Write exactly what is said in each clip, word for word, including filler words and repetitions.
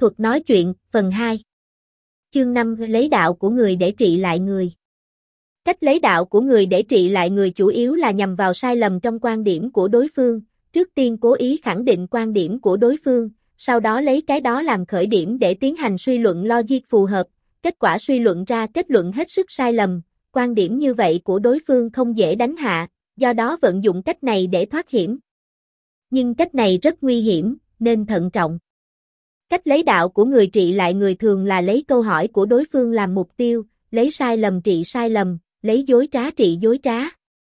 Thuật nói chuyện, phần hai. Chương năm lấy đạo của người để trị lại người. Cách lấy đạo của người để trị lại người chủ yếu là nhằm vào sai lầm trong quan điểm của đối phương, trước tiên cố ý khẳng định quan điểm của đối phương, sau đó lấy cái đó làm khởi điểm để tiến hành suy luận logic phù hợp, kết quả suy luận ra kết luận hết sức sai lầm, quan điểm như vậy của đối phương không dễ đánh hạ, do đó vận dụng cách này để thoát hiểm. Nhưng cách này rất nguy hiểm, nên thận trọng. Cách lấy đạo của người trị lại người thường là lấy câu hỏi của đối phương làm mục tiêu, lấy sai lầm trị sai lầm, lấy dối trá trị dối trá.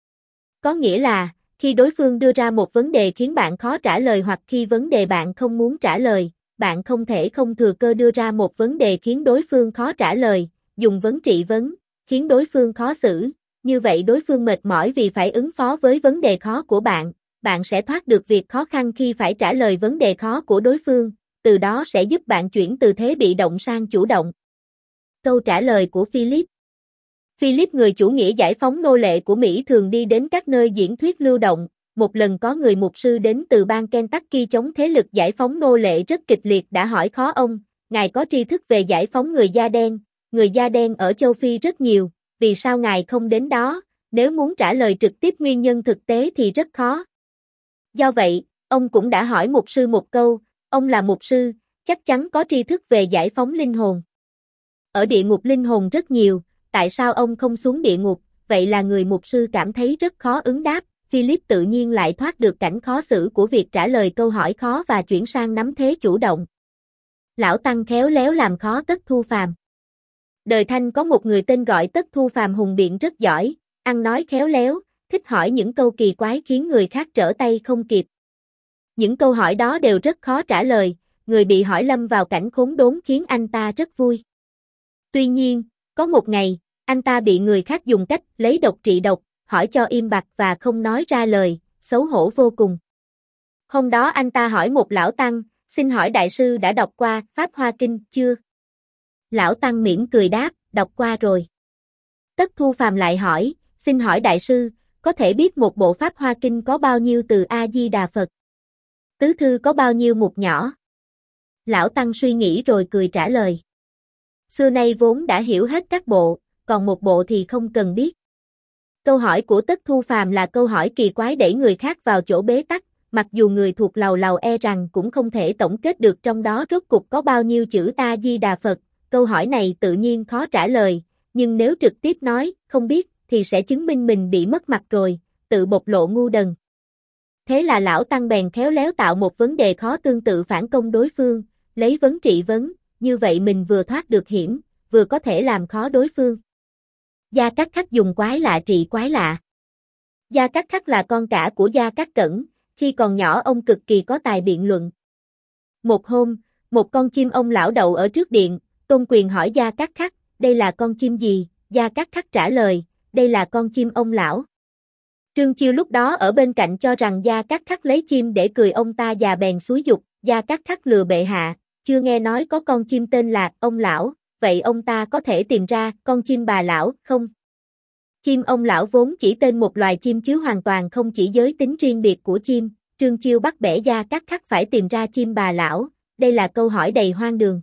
Có nghĩa là, khi đối phương đưa ra một vấn đề khiến bạn khó trả lời hoặc khi vấn đề bạn không muốn trả lời, bạn không thể không thừa cơ đưa ra một vấn đề khiến đối phương khó trả lời, dùng vấn trị vấn, khiến đối phương khó xử, như vậy đối phương mệt mỏi vì phải ứng phó với vấn đề khó của bạn, bạn sẽ thoát được việc khó khăn khi phải trả lời vấn đề khó của đối phương, từ đó sẽ giúp bạn chuyển từ thế bị động sang chủ động. Câu trả lời của Philip. Philip, người chủ nghĩa giải phóng nô lệ của Mỹ, thường đi đến các nơi diễn thuyết lưu động. Một lần có người mục sư đến từ bang Kentucky chống thế lực giải phóng nô lệ rất kịch liệt đã hỏi khó ông, ngài có tri thức về giải phóng người da đen, người da đen ở châu Phi rất nhiều, vì sao ngài không đến đó? Nếu muốn trả lời trực tiếp nguyên nhân thực tế thì rất khó. Do vậy, ông cũng đã hỏi mục sư một câu, ông là mục sư, chắc chắn có tri thức về giải phóng linh hồn. Ở địa ngục linh hồn rất nhiều, tại sao ông không xuống địa ngục? Vậy là người mục sư cảm thấy rất khó ứng đáp, Philip tự nhiên lại thoát được cảnh khó xử của việc trả lời câu hỏi khó và chuyển sang nắm thế chủ động. Lão Tăng khéo léo làm khó Tất Thu Phàm. Đời Thanh có một người tên gọi Tất Thu Phàm, hùng biện rất giỏi, ăn nói khéo léo, thích hỏi những câu kỳ quái khiến người khác trở tay không kịp. Những câu hỏi đó đều rất khó trả lời, người bị hỏi lâm vào cảnh khốn đốn khiến anh ta rất vui. Tuy nhiên, có một ngày, anh ta bị người khác dùng cách lấy độc trị độc, hỏi cho im bặt và không nói ra lời, xấu hổ vô cùng. Hôm đó anh ta hỏi một lão tăng, xin hỏi đại sư đã đọc qua Pháp Hoa Kinh chưa? Lão tăng mỉm cười đáp, đọc qua rồi. Tất Thu Phàm lại hỏi, xin hỏi đại sư, có thể biết một bộ Pháp Hoa Kinh có bao nhiêu từ A-di-đà Phật? Tứ thư có bao nhiêu mục nhỏ? Lão tăng suy nghĩ rồi cười trả lời. Xưa nay vốn đã hiểu hết các bộ, còn một bộ thì không cần biết. Câu hỏi của Tất Thu Phàm là câu hỏi kỳ quái đẩy người khác vào chỗ bế tắc, mặc dù người thuộc lầu lầu e rằng cũng không thể tổng kết được trong đó rốt cục có bao nhiêu chữ A-di-đà Phật. Câu hỏi này tự nhiên khó trả lời, nhưng nếu trực tiếp nói, không biết, thì sẽ chứng minh mình bị mất mặt rồi, tự bộc lộ ngu đần. Thế là lão tăng bèn khéo léo tạo một vấn đề khó tương tự phản công đối phương, lấy vấn trị vấn, như vậy mình vừa thoát được hiểm, vừa có thể làm khó đối phương. Gia Cát Khắc dùng quái lạ trị quái lạ. Gia Cát Khắc là con cả của Gia Cát Cẩn, khi còn nhỏ ông cực kỳ có tài biện luận. Một hôm, một con chim ông lão đậu ở trước điện, Tôn Quyền hỏi Gia Cát Khắc, đây là con chim gì? Gia Cát Khắc trả lời, đây là con chim ông lão. Trương Chiêu lúc đó ở bên cạnh cho rằng Gia Cát Khắc lấy chim để cười ông ta già bèn xúi giục, Gia Cát Khắc lừa bệ hạ, chưa nghe nói có con chim tên là ông lão, vậy ông ta có thể tìm ra con chim bà lão không? Chim ông lão vốn chỉ tên một loài chim chứ hoàn toàn không chỉ giới tính riêng biệt của chim, Trương Chiêu bắt bẻ Gia Cát Khắc phải tìm ra chim bà lão, đây là câu hỏi đầy hoang đường.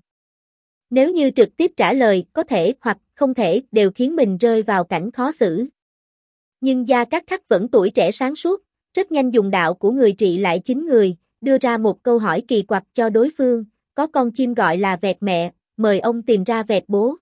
Nếu như trực tiếp trả lời có thể hoặc không thể đều khiến mình rơi vào cảnh khó xử. Nhưng Gia Cát Khắc vẫn tuổi trẻ sáng suốt, rất nhanh dùng đạo của người trị lại chính người, đưa ra một câu hỏi kỳ quặc cho đối phương, có con chim gọi là vẹt mẹ, mời ông tìm ra vẹt bố.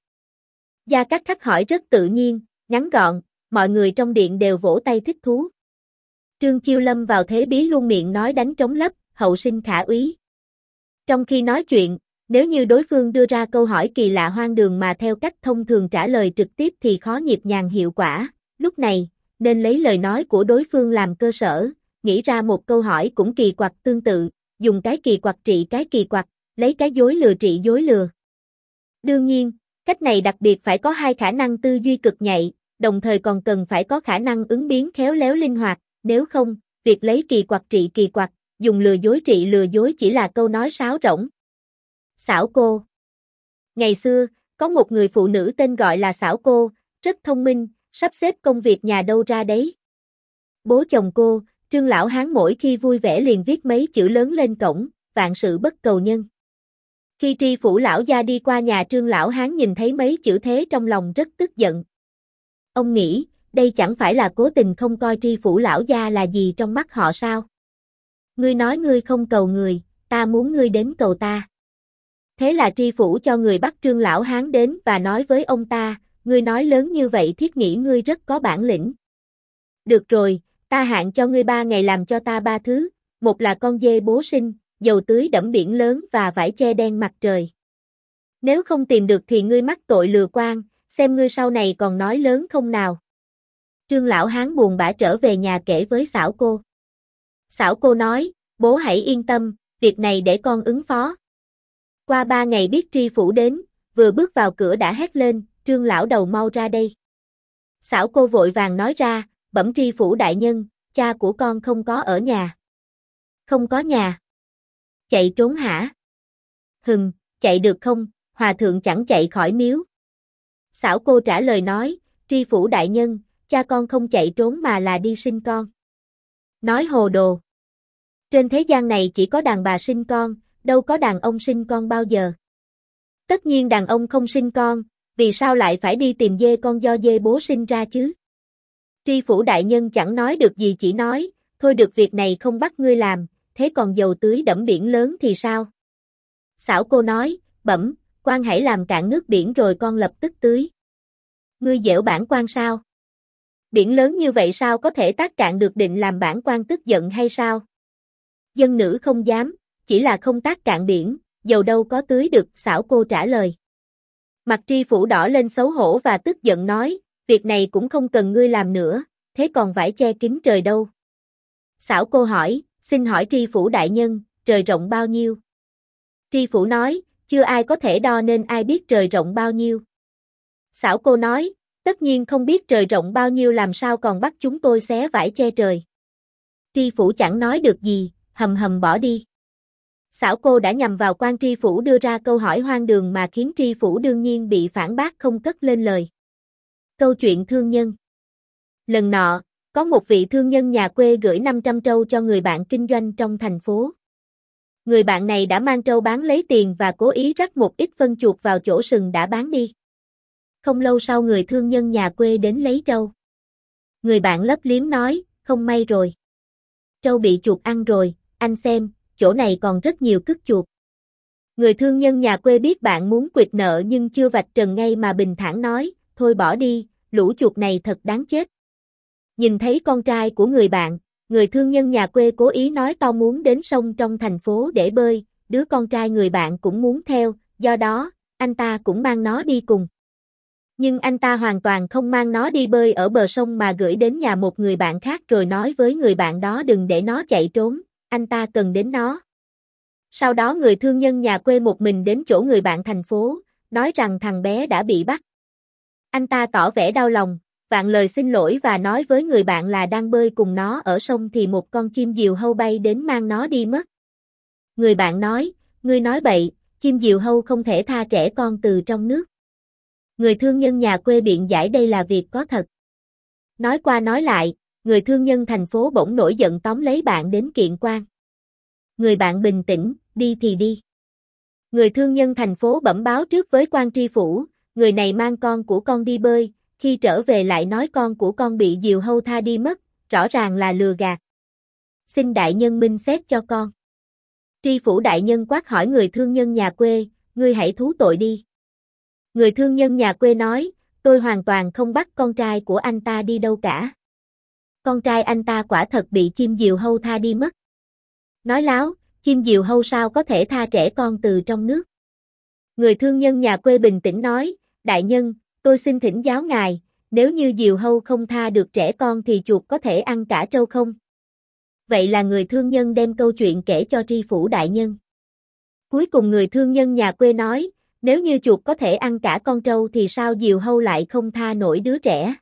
Gia Cát Khắc hỏi rất tự nhiên, ngắn gọn, mọi người trong điện đều vỗ tay thích thú. Trương Chiêu lâm vào thế bí luôn miệng nói đánh trống lấp, hậu sinh khả úy. Trong khi nói chuyện, nếu như đối phương đưa ra câu hỏi kỳ lạ hoang đường mà theo cách thông thường trả lời trực tiếp thì khó nhịp nhàng hiệu quả, lúc này, nên lấy lời nói của đối phương làm cơ sở, nghĩ ra một câu hỏi cũng kỳ quặc tương tự, dùng cái kỳ quặc trị cái kỳ quặc, lấy cái dối lừa trị dối lừa. Đương nhiên, cách này đặc biệt phải có hai khả năng tư duy cực nhạy, đồng thời còn cần phải có khả năng ứng biến khéo léo linh hoạt, nếu không, việc lấy kỳ quặc trị kỳ quặc, dùng lừa dối trị lừa dối chỉ là câu nói sáo rỗng. Xảo cô. Ngày xưa, có một người phụ nữ tên gọi là Xảo cô, rất thông minh, sắp xếp công việc nhà đâu ra đấy. Bố chồng cô, Trương lão hán mỗi khi vui vẻ liền viết mấy chữ lớn lên cổng, vạn sự bất cầu nhân. Khi tri phủ lão gia đi qua nhà Trương lão hán nhìn thấy mấy chữ thế trong lòng rất tức giận. Ông nghĩ, đây chẳng phải là cố tình không coi tri phủ lão gia là gì trong mắt họ sao? Ngươi nói ngươi không cầu người, ta muốn ngươi đến cầu ta. Thế là tri phủ cho người bắt Trương lão hán đến và nói với ông ta, ngươi nói lớn như vậy thiết nghĩ ngươi rất có bản lĩnh. Được rồi, ta hạn cho ngươi ba ngày làm cho ta ba thứ, một là con dê bố sinh, dầu tưới đẫm biển lớn và vải che đen mặt trời. Nếu không tìm được thì ngươi mắc tội lừa quan, xem ngươi sau này còn nói lớn không nào. Trương lão hán buồn bã trở về nhà kể với xảo cô. Xảo cô nói, bố hãy yên tâm, việc này để con ứng phó. Qua ba ngày biết tri phủ đến, vừa bước vào cửa đã hét lên, Trương lão đầu mau ra đây. Xảo cô vội vàng nói ra, bẩm tri phủ đại nhân, cha của con không có ở nhà. Không có nhà. Chạy trốn hả? Hừm, chạy được không, hòa thượng chẳng chạy khỏi miếu. Xảo cô trả lời nói, tri phủ đại nhân, cha con không chạy trốn mà là đi sinh con. Nói hồ đồ. Trên thế gian này chỉ có đàn bà sinh con, đâu có đàn ông sinh con bao giờ. Tất nhiên đàn ông không sinh con, vì sao lại phải đi tìm dê con do dê bố sinh ra chứ? Tri phủ đại nhân chẳng nói được gì chỉ nói, thôi được việc này không bắt ngươi làm, thế còn dầu tưới đẫm biển lớn thì sao? Xảo cô nói, bẩm, quan hãy làm cạn nước biển rồi con lập tức tưới. Ngươi giễu bản quan sao? Biển lớn như vậy sao có thể tác cạn được định làm bản quan tức giận hay sao? Dân nữ không dám, chỉ là không tác cạn biển, dầu đâu có tưới được, xảo cô trả lời. Mặt tri phủ đỏ lên xấu hổ và tức giận nói, việc này cũng không cần ngươi làm nữa, thế còn vải che kín trời đâu? Xảo cô hỏi, xin hỏi tri phủ đại nhân, trời rộng bao nhiêu? Tri phủ nói, chưa ai có thể đo nên ai biết trời rộng bao nhiêu. Xảo cô nói, tất nhiên không biết trời rộng bao nhiêu làm sao còn bắt chúng tôi xé vải che trời. Tri phủ chẳng nói được gì, hầm hầm bỏ đi. Xảo cô đã nhằm vào quan tri phủ đưa ra câu hỏi hoang đường mà khiến tri phủ đương nhiên bị phản bác không cất lên lời. Câu chuyện thương nhân. Lần nọ, có một vị thương nhân nhà quê gửi năm trăm trâu cho người bạn kinh doanh trong thành phố. Người bạn này đã mang trâu bán lấy tiền và cố ý rắc một ít phân chuột vào chỗ sừng đã bán đi. Không lâu sau người thương nhân nhà quê đến lấy trâu. Người bạn lấp liếm nói, không may rồi. Trâu bị chuột ăn rồi, anh xem, chỗ này còn rất nhiều cứt chuột. Người thương nhân nhà quê biết bạn muốn quỵt nợ nhưng chưa vạch trần ngay mà bình thản nói, thôi bỏ đi, lũ chuột này thật đáng chết. Nhìn thấy con trai của người bạn, người thương nhân nhà quê cố ý nói to muốn đến sông trong thành phố để bơi, đứa con trai người bạn cũng muốn theo, do đó, anh ta cũng mang nó đi cùng. Nhưng anh ta hoàn toàn không mang nó đi bơi ở bờ sông mà gửi đến nhà một người bạn khác rồi nói với người bạn đó đừng để nó chạy trốn, anh ta cần đến nó. Sau đó người thương nhân nhà quê một mình đến chỗ người bạn thành phố, nói rằng thằng bé đã bị bắt. Anh ta tỏ vẻ đau lòng, vạn lời xin lỗi và nói với người bạn là đang bơi cùng nó ở sông thì một con chim diều hâu bay đến mang nó đi mất. Người bạn nói, ngươi nói bậy, chim diều hâu không thể tha trẻ con từ trong nước. Người thương nhân nhà quê biện giải đây là việc có thật. Nói qua nói lại, người thương nhân thành phố bỗng nổi giận tóm lấy bạn đến kiện quan. Người bạn bình tĩnh, đi thì đi. Người thương nhân thành phố bẩm báo trước với quan tri phủ, người này mang con của con đi bơi, khi trở về lại nói con của con bị diều hâu tha đi mất, rõ ràng là lừa gạt. Xin đại nhân minh xét cho con. Tri phủ đại nhân quát hỏi người thương nhân nhà quê, ngươi hãy thú tội đi. Người thương nhân nhà quê nói, tôi hoàn toàn không bắt con trai của anh ta đi đâu cả. Con trai anh ta quả thật bị chim diều hâu tha đi mất. Nói láo, chim diều hâu sao có thể tha trẻ con từ trong nước. Người thương nhân nhà quê bình tĩnh nói, đại nhân, tôi xin thỉnh giáo ngài, nếu như diều hâu không tha được trẻ con thì chuột có thể ăn cả trâu không? Vậy là người thương nhân đem câu chuyện kể cho tri phủ đại nhân. Cuối cùng người thương nhân nhà quê nói, nếu như chuột có thể ăn cả con trâu thì sao diều hâu lại không tha nổi đứa trẻ?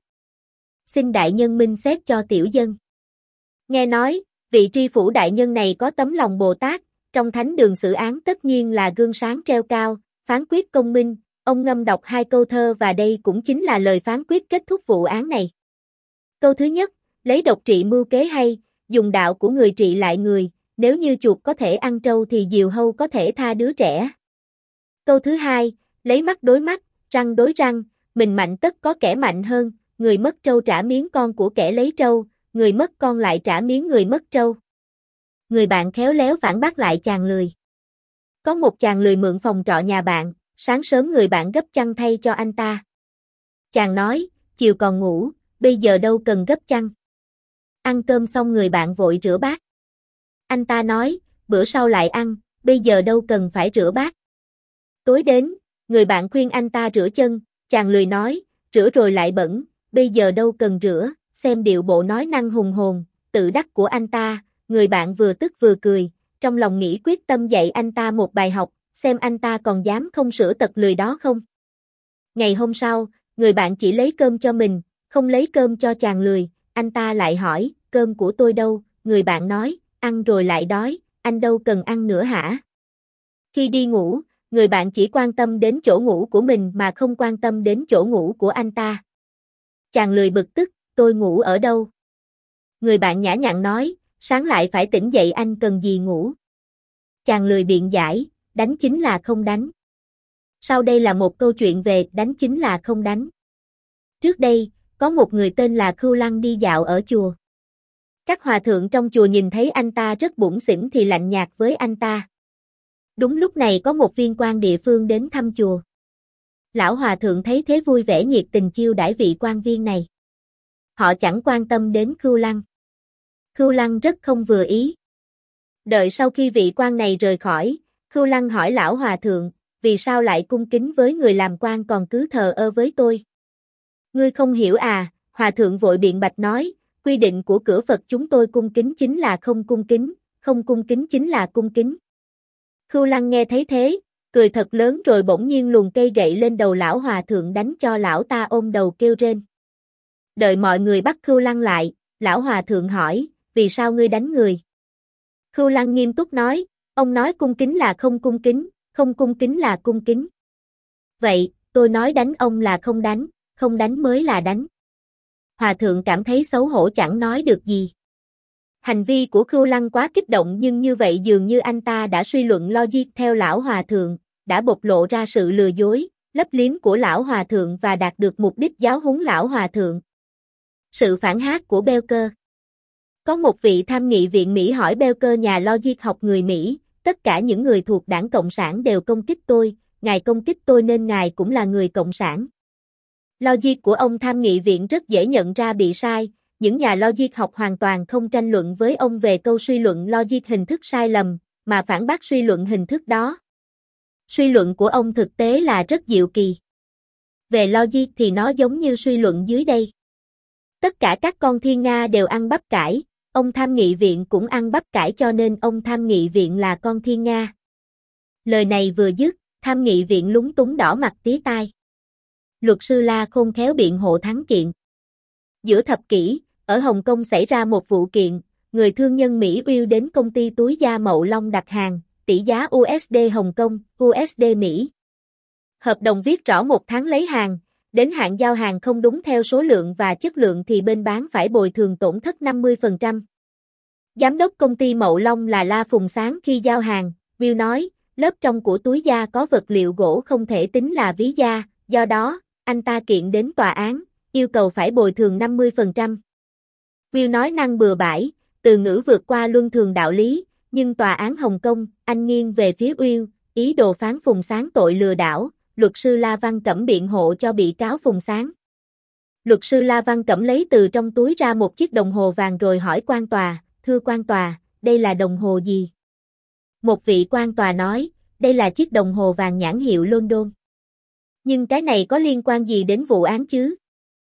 Xin đại nhân minh xét cho tiểu dân. Nghe nói, vị tri phủ đại nhân này có tấm lòng Bồ Tát, trong thánh đường xử án tất nhiên là gương sáng treo cao, phán quyết công minh, ông ngâm đọc hai câu thơ và đây cũng chính là lời phán quyết kết thúc vụ án này. Câu thứ nhất, lấy độc trị mưu kế hay, dùng đạo của người trị lại người, nếu như chuột có thể ăn trâu thì diều hâu có thể tha đứa trẻ. Câu thứ hai, lấy mắt đối mắt, răng đối răng, mình mạnh tất có kẻ mạnh hơn, người mất trâu trả miếng con của kẻ lấy trâu, người mất con lại trả miếng người mất trâu. Người bạn khéo léo phản bác lại chàng lười. Có một chàng lười mượn phòng trọ nhà bạn, sáng sớm người bạn gấp chăn thay cho anh ta. Chàng nói, chiều còn ngủ, bây giờ đâu cần gấp chăn. Ăn cơm xong người bạn vội rửa bát. Anh ta nói, bữa sau lại ăn, bây giờ đâu cần phải rửa bát. Tối đến, người bạn khuyên anh ta rửa chân, chàng lười nói, rửa rồi lại bẩn, bây giờ đâu cần rửa, xem điệu bộ nói năng hùng hồn, tự đắc của anh ta, người bạn vừa tức vừa cười, trong lòng nghĩ quyết tâm dạy anh ta một bài học, xem anh ta còn dám không sửa tật lười đó không. Ngày hôm sau, người bạn chỉ lấy cơm cho mình, không lấy cơm cho chàng lười, anh ta lại hỏi, cơm của tôi đâu, người bạn nói, ăn rồi lại đói, anh đâu cần ăn nữa hả? Khi đi ngủ, người bạn chỉ quan tâm đến chỗ ngủ của mình mà không quan tâm đến chỗ ngủ của anh ta. Chàng lười bực tức, tôi ngủ ở đâu? Người bạn nhã nhặn nói, sáng lại phải tỉnh dậy anh cần gì ngủ? Chàng lười biện giải, đánh chính là không đánh. Sau đây là một câu chuyện về đánh chính là không đánh. Trước đây, có một người tên là Khưu Lăng đi dạo ở chùa. Các hòa thượng trong chùa nhìn thấy anh ta rất bủn xỉn thì lạnh nhạt với anh ta. Đúng lúc này có một viên quan địa phương đến thăm chùa. Lão hòa thượng thấy thế vui vẻ nhiệt tình chiêu đãi vị quan viên này. Họ chẳng quan tâm đến Khưu Lăng. Khưu Lăng rất không vừa ý. Đợi sau khi vị quan này rời khỏi, Khưu Lăng hỏi lão hòa thượng, vì sao lại cung kính với người làm quan còn cứ thờ ơ với tôi? Ngươi không hiểu à, hòa thượng vội biện bạch nói, quy định của cửa Phật chúng tôi cung kính chính là không cung kính, không cung kính chính là cung kính. Khưu Lăng nghe thấy thế, cười thật lớn rồi bỗng nhiên luồn cây gậy lên đầu lão hòa thượng đánh cho lão ta ôm đầu kêu rên. Đợi mọi người bắt Khưu Lăng lại, lão hòa thượng hỏi, vì sao ngươi đánh người? Khưu Lăng nghiêm túc nói, ông nói cung kính là không cung kính, không cung kính là cung kính. Vậy, tôi nói đánh ông là không đánh, không đánh mới là đánh. Hòa thượng cảm thấy xấu hổ chẳng nói được gì. Hành vi của Khưu Lăng quá kích động nhưng như vậy dường như anh ta đã suy luận logic theo lão hòa thượng, đã bộc lộ ra sự lừa dối, lấp liếm của lão hòa thượng và đạt được mục đích giáo huấn lão hòa thượng. Sự phản hát của Belker. Có một vị tham nghị viện Mỹ hỏi Belker nhà logic học người Mỹ, tất cả những người thuộc đảng Cộng sản đều công kích tôi, ngài công kích tôi nên ngài cũng là người Cộng sản. Logic của ông tham nghị viện rất dễ nhận ra bị sai, những nhà logic học hoàn toàn không tranh luận với ông về câu suy luận logic hình thức sai lầm, mà phản bác suy luận hình thức đó. Suy luận của ông thực tế là rất diệu kỳ. Về logic thì nó giống như suy luận dưới đây. Tất cả các con thiên nga đều ăn bắp cải, ông tham nghị viện cũng ăn bắp cải cho nên ông tham nghị viện là con thiên nga. Lời này vừa dứt, tham nghị viện lúng túng đỏ mặt tía tai. Luật sư La khôn khéo biện hộ thắng kiện. Giữa thập kỷ, ở Hồng Kông xảy ra một vụ kiện, người thương nhân Mỹ Uyên đến công ty túi da Mậu Long đặt hàng, tỷ giá u ét đê Hồng Kông, u ét đê Mỹ. Hợp đồng viết rõ một tháng lấy hàng, đến hạn giao hàng không đúng theo số lượng và chất lượng thì bên bán phải bồi thường tổn thất năm mươi phần trăm. Giám đốc công ty Mậu Long là La Phùng Sáng khi giao hàng, Bill nói, lớp trong của túi da có vật liệu gỗ không thể tính là ví da, do đó, anh ta kiện đến tòa án, yêu cầu phải bồi thường năm mươi phần trăm. Bill nói năng bừa bãi, từ ngữ vượt qua luân thường đạo lý, nhưng tòa án Hồng Kông, anh nghiêng về phía Bill, ý đồ phán Phùng Sáng tội lừa đảo, luật sư La Văn Cẩm biện hộ cho bị cáo Phùng Sáng. Luật sư La Văn Cẩm lấy từ trong túi ra một chiếc đồng hồ vàng rồi hỏi quan tòa, thưa quan tòa, đây là đồng hồ gì? Một vị quan tòa nói, đây là chiếc đồng hồ vàng nhãn hiệu London. Nhưng cái này có liên quan gì đến vụ án chứ?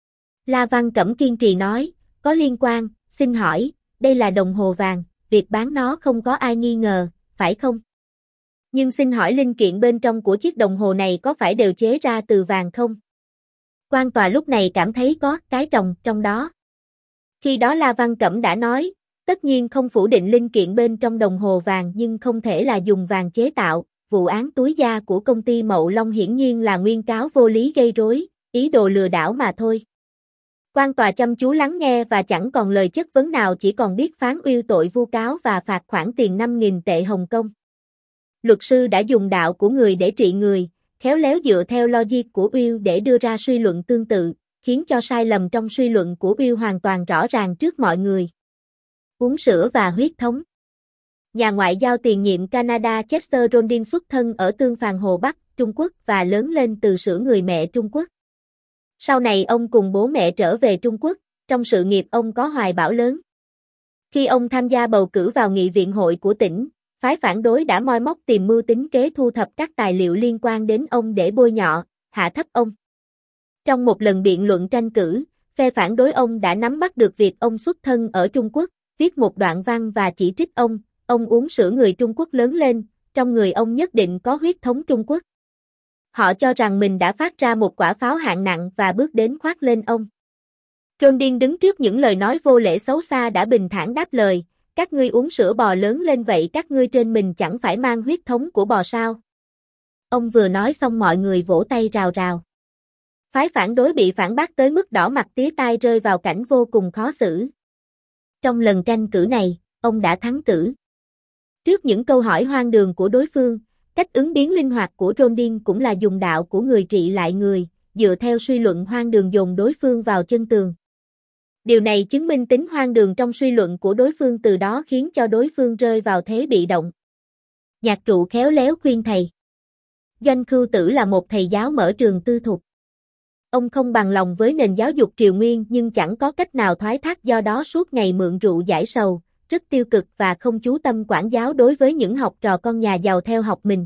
La Văn Cẩm kiên trì nói, có liên quan, xin hỏi, đây là đồng hồ vàng, việc bán nó không có ai nghi ngờ, phải không? Nhưng xin hỏi linh kiện bên trong của chiếc đồng hồ này có phải đều chế ra từ vàng không? Quan tòa lúc này cảm thấy có cái trồng trong đó. Khi đó La Văn Cẩm đã nói, tất nhiên không phủ định linh kiện bên trong đồng hồ vàng nhưng không thể là dùng vàng chế tạo, vụ án túi da của công ty Mậu Long hiển nhiên là nguyên cáo vô lý gây rối, ý đồ lừa đảo mà thôi. Quan tòa chăm chú lắng nghe và chẳng còn lời chất vấn nào chỉ còn biết phán uy tội vu cáo và phạt khoản tiền năm nghìn tệ Hồng Kông. Luật sư đã dùng đạo của người để trị người, khéo léo dựa theo logic của Will để đưa ra suy luận tương tự, khiến cho sai lầm trong suy luận của Will hoàn toàn rõ ràng trước mọi người. Uống sữa và huyết thống. Nhà ngoại giao tiền nhiệm Canada Chester Rondin xuất thân ở Tương Phàn Hồ Bắc, Trung Quốc và lớn lên từ sữa người mẹ Trung Quốc. Sau này ông cùng bố mẹ trở về Trung Quốc, trong sự nghiệp ông có hoài bão lớn. Khi ông tham gia bầu cử vào nghị viện hội của tỉnh, phái phản đối đã moi móc tìm mưu tính kế thu thập các tài liệu liên quan đến ông để bôi nhọ, hạ thấp ông. Trong một lần biện luận tranh cử, phe phản đối ông đã nắm bắt được việc ông xuất thân ở Trung Quốc, viết một đoạn văn và chỉ trích ông, ông uống sữa người Trung Quốc lớn lên, trong người ông nhất định có huyết thống Trung Quốc. Họ cho rằng mình đã phát ra một quả pháo hạng nặng và bước đến khoác lên ông. Rondin đứng trước những lời nói vô lễ xấu xa đã bình thản đáp lời, các ngươi uống sữa bò lớn lên vậy các ngươi trên mình chẳng phải mang huyết thống của bò sao? Ông vừa nói xong mọi người vỗ tay rào rào. Phái phản đối bị phản bác tới mức đỏ mặt tía tai rơi vào cảnh vô cùng khó xử. Trong lần tranh cử này, ông đã thắng cử. Trước những câu hỏi hoang đường của đối phương, cách ứng biến linh hoạt của Rondin cũng là dùng đạo của người trị lại người, dựa theo suy luận hoang đường dồn đối phương vào chân tường. Điều này chứng minh tính hoang đường trong suy luận của đối phương, từ đó khiến cho đối phương rơi vào thế bị động. Nhạc trụ khéo léo khuyên thầy. Doanh Khưu Tử là một thầy giáo mở trường tư thục. Ông không bằng lòng với nền giáo dục triều nguyên nhưng chẳng có cách nào thoái thác, do đó suốt ngày mượn rượu giải sầu, rất tiêu cực và không chú tâm quản giáo đối với những học trò con nhà giàu theo học mình.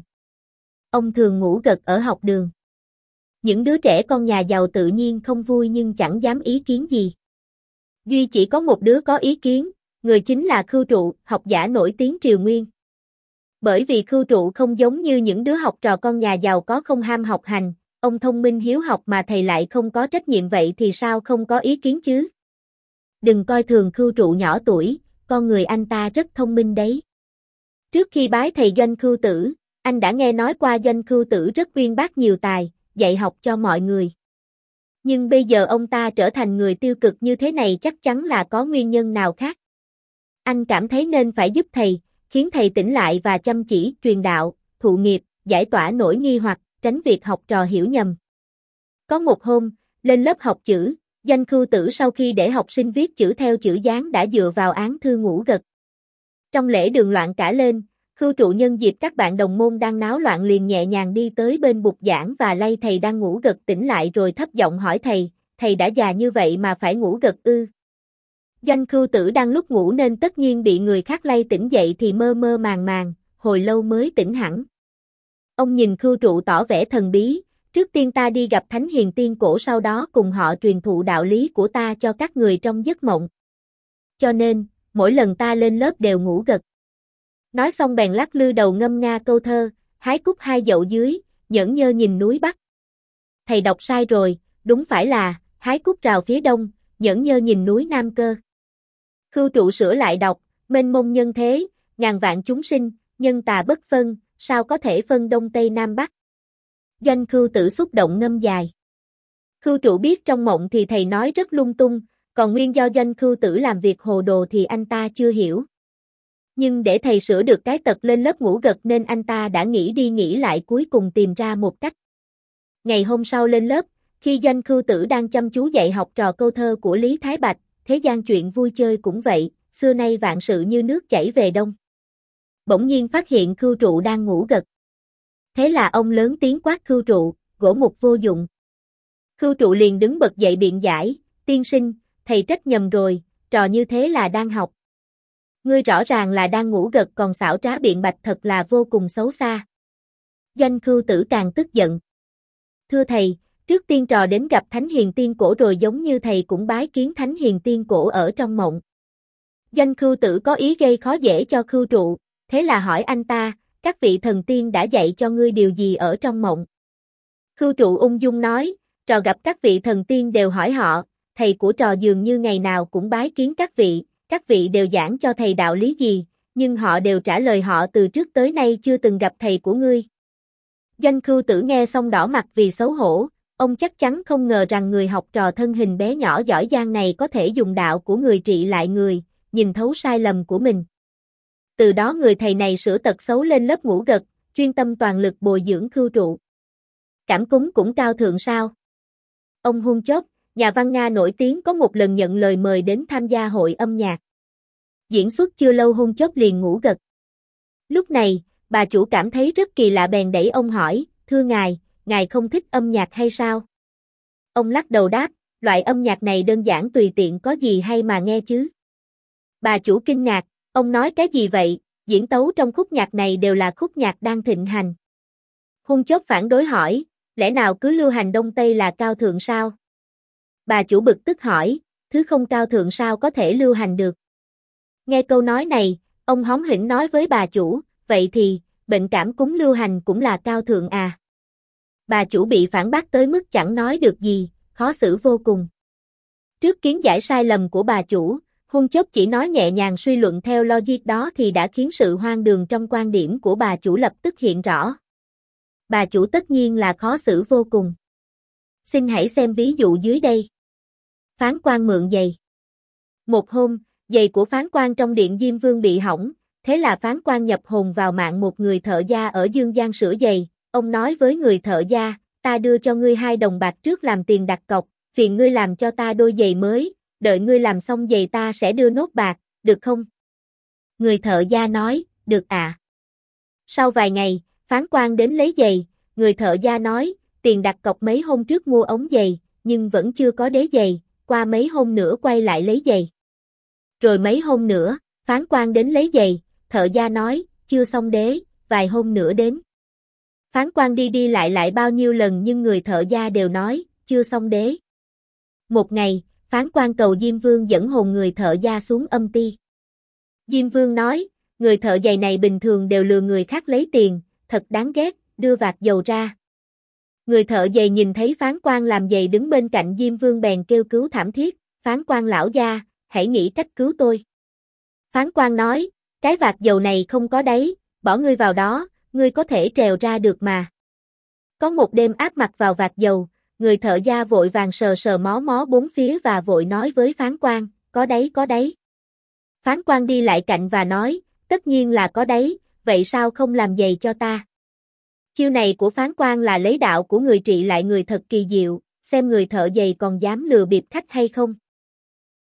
Ông thường ngủ gật ở học đường. Những đứa trẻ con nhà giàu tự nhiên không vui nhưng chẳng dám ý kiến gì. Duy chỉ có một đứa có ý kiến, người chính là Khưu Trụ, học giả nổi tiếng triều nguyên. Bởi vì Khưu Trụ không giống như những đứa học trò con nhà giàu có không ham học hành, ông thông minh hiếu học mà thầy lại không có trách nhiệm, vậy thì sao không có ý kiến chứ? Đừng coi thường Khưu Trụ nhỏ tuổi, con người anh ta rất thông minh đấy. Trước khi bái thầy Doanh Khưu Tử, anh đã nghe nói qua Doanh Khưu Tử rất uyên bác nhiều tài, dạy học cho mọi người. Nhưng bây giờ ông ta trở thành người tiêu cực như thế này chắc chắn là có nguyên nhân nào khác. Anh cảm thấy nên phải giúp thầy, khiến thầy tỉnh lại và chăm chỉ truyền đạo, thụ nghiệp, giải tỏa nỗi nghi hoặc, tránh việc học trò hiểu nhầm. Có một hôm, lên lớp học chữ, Doanh Khưu Tử sau khi để học sinh viết chữ theo chữ dán đã dựa vào án thư ngủ gật. Trong lễ đường loạn cả lên, Khưu Trụ nhân dịp các bạn đồng môn đang náo loạn liền nhẹ nhàng đi tới bên bục giảng và lay thầy đang ngủ gật tỉnh lại rồi thấp giọng hỏi thầy, thầy đã già như vậy mà phải ngủ gật ư? Doanh Khưu Tử đang lúc ngủ nên tất nhiên bị người khác lay tỉnh dậy thì mơ mơ màng màng, hồi lâu mới tỉnh hẳn. Ông nhìn Khưu Trụ tỏ vẻ thần bí, trước tiên ta đi gặp Thánh Hiền Tiên Cổ, sau đó cùng họ truyền thụ đạo lý của ta cho các người trong giấc mộng. Cho nên, mỗi lần ta lên lớp đều ngủ gật. Nói xong bèn lắc lư đầu ngâm nga câu thơ, hái cúc hai dậu dưới, nhẫn nhơ nhìn núi Bắc. Thầy đọc sai rồi, đúng phải là, hái cúc rào phía đông, nhẫn nhơ nhìn núi Nam cơ. Khưu Trụ sửa lại đọc, mênh mông nhân thế, ngàn vạn chúng sinh, nhân tà bất phân, sao có thể phân đông tây nam bắc. Doanh Khưu Tử xúc động ngâm dài. Khưu Trụ biết trong mộng thì thầy nói rất lung tung, còn nguyên do Doanh Khưu Tử làm việc hồ đồ thì anh ta chưa hiểu. Nhưng để thầy sửa được cái tật lên lớp ngủ gật nên anh ta đã nghĩ đi nghĩ lại cuối cùng tìm ra một cách. Ngày hôm sau lên lớp, khi Doanh Khưu Tử đang chăm chú dạy học trò câu thơ của Lý Thái Bạch, thế gian chuyện vui chơi cũng vậy, xưa nay vạn sự như nước chảy về đông. Bỗng nhiên phát hiện Khưu Trụ đang ngủ gật. Thế là ông lớn tiếng quát Khưu Trụ, gỗ mục vô dụng. Khưu Trụ liền đứng bật dậy biện giải, tiên sinh, thầy trách nhầm rồi, trò như thế là đang học. Ngươi rõ ràng là đang ngủ gật còn xảo trá biện bạch thật là vô cùng xấu xa. Doanh Khưu Tử càng tức giận. Thưa thầy, trước tiên trò đến gặp Thánh Hiền Tiên Cổ rồi giống như thầy cũng bái kiến Thánh Hiền Tiên Cổ ở trong mộng. Doanh Khưu Tử có ý gây khó dễ cho Khưu Trụ, thế là hỏi anh ta, các vị thần tiên đã dạy cho ngươi điều gì ở trong mộng? Khưu Trụ ung dung nói, trò gặp các vị thần tiên đều hỏi họ, thầy của trò dường như ngày nào cũng bái kiến các vị, các vị đều giảng cho thầy đạo lý gì, nhưng họ đều trả lời họ từ trước tới nay chưa từng gặp thầy của ngươi. Doanh Khưu Tử nghe xong đỏ mặt vì xấu hổ, ông chắc chắn không ngờ rằng người học trò thân hình bé nhỏ giỏi giang này có thể dùng đạo của người trị lại người, nhìn thấu sai lầm của mình. Từ đó người thầy này sửa tật xấu lên lớp ngủ gật, chuyên tâm toàn lực bồi dưỡng khưu trụ. Cảm cúm cũng cao thượng sao? Ông Hun Chop, nhà văn Nga nổi tiếng có một lần nhận lời mời đến tham gia hội âm nhạc. Diễn xuất chưa lâu Hun Chop liền ngủ gật. Lúc này, bà chủ cảm thấy rất kỳ lạ bèn đẩy ông hỏi, thưa ngài, ngài không thích âm nhạc hay sao? Ông lắc đầu đáp, loại âm nhạc này đơn giản tùy tiện có gì hay mà nghe chứ. Bà chủ kinh ngạc, ông nói cái gì vậy, diễn tấu trong khúc nhạc này đều là khúc nhạc đang thịnh hành. Hun Chop phản đối hỏi, lẽ nào cứ lưu hành Đông Tây là cao thượng sao? Bà chủ bực tức hỏi, thứ không cao thượng sao có thể lưu hành được? Nghe câu nói này, ông hóm hỉnh nói với bà chủ, vậy thì, bệnh cảm cúm lưu hành cũng là cao thượng à? Bà chủ bị phản bác tới mức chẳng nói được gì, khó xử vô cùng. Trước kiến giải sai lầm của bà chủ, Hun Chop chỉ nói nhẹ nhàng suy luận theo logic đó thì đã khiến sự hoang đường trong quan điểm của bà chủ lập tức hiện rõ. Bà chủ tất nhiên là khó xử vô cùng. Xin hãy xem ví dụ dưới đây. Phán quan mượn giày. Một hôm, giày của phán quan trong điện Diêm Vương bị hỏng, thế là phán quan nhập hồn vào mạng một người thợ gia ở Dương Giang sửa giày. Ông nói với người thợ gia, ta đưa cho ngươi hai đồng bạc trước làm tiền đặt cọc, phiền ngươi làm cho ta đôi giày mới, đợi ngươi làm xong giày ta sẽ đưa nốt bạc, được không? Người thợ gia nói, được ạ. À. Sau vài ngày, phán quan đến lấy giày, người thợ gia nói, tiền đặt cọc mấy hôm trước mua ống giày, nhưng vẫn chưa có đế giày, qua mấy hôm nữa quay lại lấy giày. Rồi mấy hôm nữa, phán quan đến lấy giày, thợ gia nói, chưa xong đế, vài hôm nữa đến. Phán quan đi đi lại lại bao nhiêu lần nhưng người thợ gia đều nói, chưa xong đế. Một ngày, phán quan cầu Diêm Vương dẫn hồn người thợ gia xuống âm ty. Diêm Vương nói, người thợ giày này bình thường đều lừa người khác lấy tiền, thật đáng ghét, đưa vạt dầu ra. Người thợ giày nhìn thấy phán quan làm giày đứng bên cạnh Diêm Vương bèn kêu cứu thảm thiết, phán quan lão gia, hãy nghĩ cách cứu tôi. Phán quan nói, cái vạt dầu này không có đáy, bỏ ngươi vào đó, ngươi có thể trèo ra được mà. Có một đêm áp mặt vào vạt dầu, người thợ gia vội vàng sờ sờ mó mó bốn phía và vội nói với phán quan, có đáy có đáy. Phán quan đi lại cạnh và nói, tất nhiên là có đáy, vậy sao không làm giày cho ta? Chiêu này của phán quan là lấy đạo của người trị lại người thật kỳ diệu, xem người thợ giày còn dám lừa bịp khách hay không.